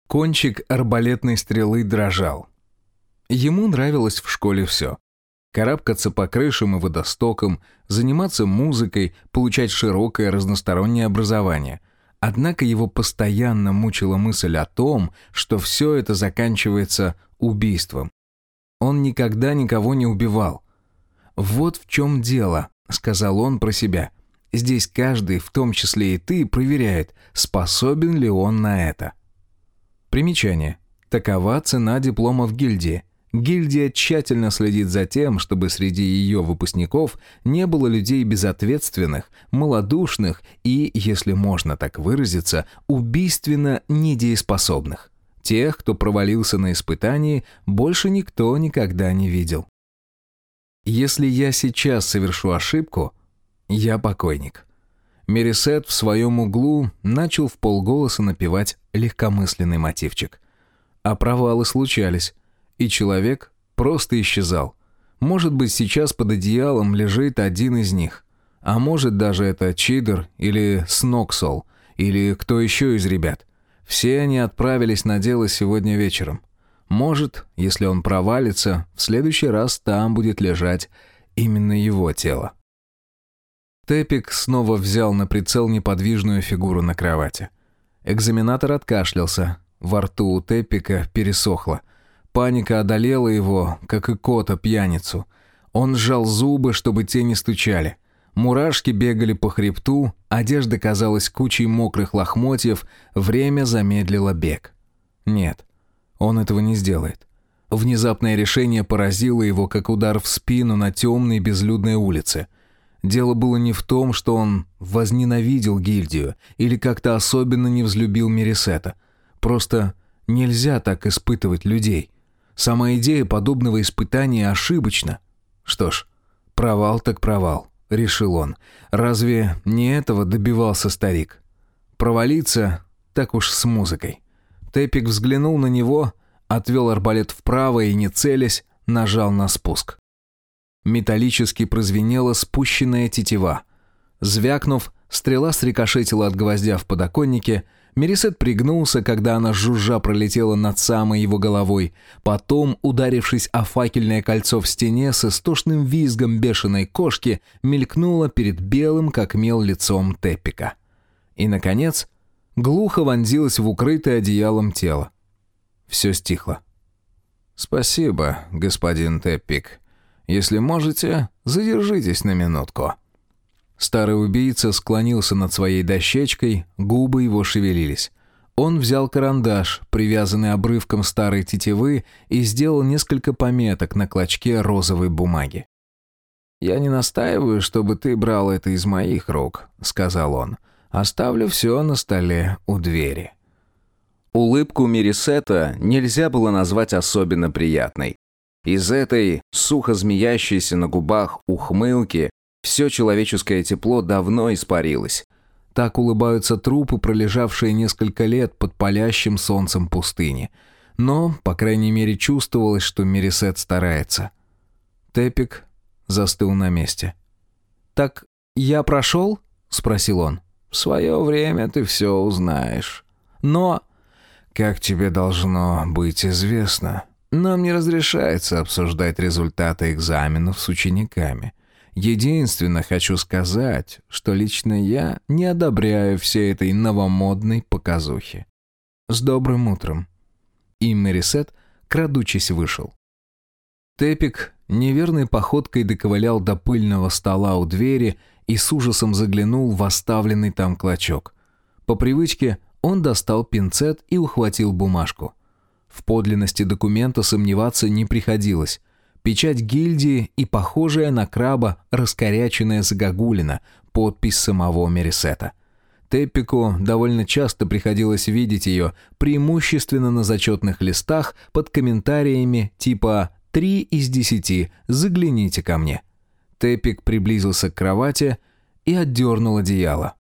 Кончик арбалетной стрелы дрожал. Ему нравилось в школе все. Карабкаться по крышам и водостокам, заниматься музыкой, получать широкое разностороннее образование. Однако его постоянно мучила мысль о том, что все это заканчивается убийством. Он никогда никого не убивал. «Вот в чем дело», — сказал он про себя. «Здесь каждый, в том числе и ты, проверяет, способен ли он на это». Примечание. Такова цена диплома в гильдии. Гильдия тщательно следит за тем, чтобы среди ее выпускников не было людей безответственных, малодушных и, если можно так выразиться, убийственно недееспособных. Тех, кто провалился на испытании, больше никто никогда не видел. Если я сейчас совершу ошибку, я покойник. Мерисет в своем углу начал вполголоса напевать легкомысленный мотивчик. А провалы случались, и человек просто исчезал. Может быть, сейчас под одеялом лежит один из них. А может, даже это Чидер или Сноксол, или кто еще из ребят. Все они отправились на дело сегодня вечером. Может, если он провалится, в следующий раз там будет лежать именно его тело. Тепик снова взял на прицел неподвижную фигуру на кровати. Экзаменатор откашлялся. Во рту у Тепика пересохло. Паника одолела его, как и кота-пьяницу. Он сжал зубы, чтобы те не стучали. Мурашки бегали по хребту, одежда казалась кучей мокрых лохмотьев, время замедлило бег. Нет, он этого не сделает. Внезапное решение поразило его, как удар в спину на темной безлюдной улице. Дело было не в том, что он возненавидел гильдию или как-то особенно не взлюбил Мерисета. Просто нельзя так испытывать людей. Сама идея подобного испытания ошибочна. Что ж, провал так провал, решил он. Разве не этого добивался старик? Провалиться так уж с музыкой. Тепик взглянул на него, отвел арбалет вправо и, не целясь, нажал на спуск. Металлически прозвенела спущенная тетива. Звякнув, стрела срикошетила от гвоздя в подоконнике. Мерисет пригнулся, когда она жужжа пролетела над самой его головой. Потом, ударившись о факельное кольцо в стене, с истошным визгом бешеной кошки мелькнула перед белым, как мел, лицом Тепика. И, наконец, глухо вонзилась в укрытое одеялом тело. Все стихло. «Спасибо, господин Тепик. Если можете, задержитесь на минутку». Старый убийца склонился над своей дощечкой, губы его шевелились. Он взял карандаш, привязанный обрывком старой тетивы, и сделал несколько пометок на клочке розовой бумаги. «Я не настаиваю, чтобы ты брал это из моих рук», — сказал он. «Оставлю все на столе у двери». Улыбку Мерисета нельзя было назвать особенно приятной. Из этой сухо змеящейся на губах ухмылки все человеческое тепло давно испарилось. Так улыбаются трупы, пролежавшие несколько лет под палящим солнцем пустыни. Но, по крайней мере, чувствовалось, что Мерисет старается. Тепик застыл на месте. «Так я прошел?» — спросил он. «В свое время ты все узнаешь. Но...» «Как тебе должно быть известно, нам не разрешается обсуждать результаты экзаменов с учениками. Единственно хочу сказать, что лично я не одобряю всей этой новомодной показухи. С добрым утром». И Мерисет, крадучись, вышел. Тепик неверной походкой доковылял до пыльного стола у двери и с ужасом заглянул в оставленный там клочок. По привычке он достал пинцет и ухватил бумажку. В подлинности документа сомневаться не приходилось. Печать гильдии и похожая на краба раскоряченная загогулина, подпись самого Мерисета. Теппику довольно часто приходилось видеть ее, преимущественно на зачетных листах под комментариями типа «3 из 10, загляните ко мне». Теппик приблизился к кровати и отдернул одеяло.